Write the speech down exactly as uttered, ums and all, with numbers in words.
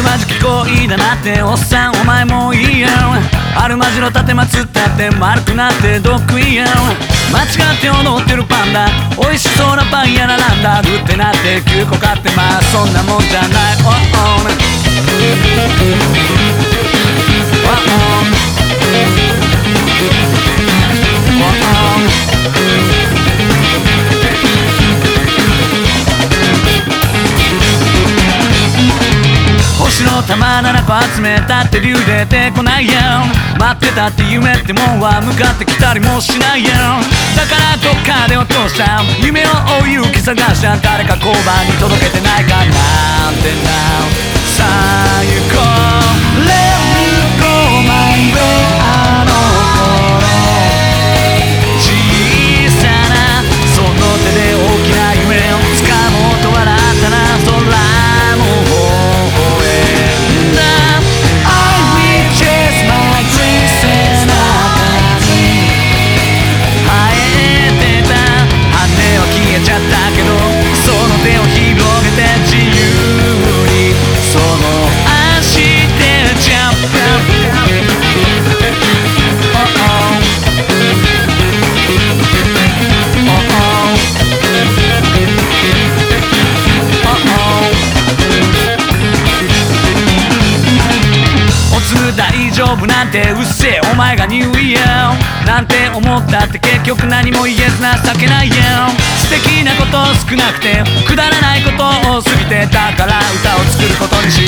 るまじき恋だなっておっさんお前もいいやん。あるまじの立てまつったって丸くなってどっくいやん。間違って踊ってるパンダ美味しそうなパンやらなんだグってなってきゅうこ買ってまあそんなもんじゃない。おっおん星の玉ななこ集めたって竜出てこないやん。待ってたって夢ってもんは向かってきたりもしないやん。だからどっかで落とした夢を追う勇気探した誰か交番に届けてないかなんてな。さあ行こう Let me go my way あの頃小さなその手で大きな夢を掴もうと笑ったな空も微笑んだ I will chase my dreams 背中に生えてた羽は消えちゃったけどその手を広げて自由にその足でジャンプ大丈夫なんてうっせえお前がニューイヤーなんて思ったって結局何も言えず情けないやん。素敵なこと少なくてくだらないこと多すぎてだから歌を作ることにし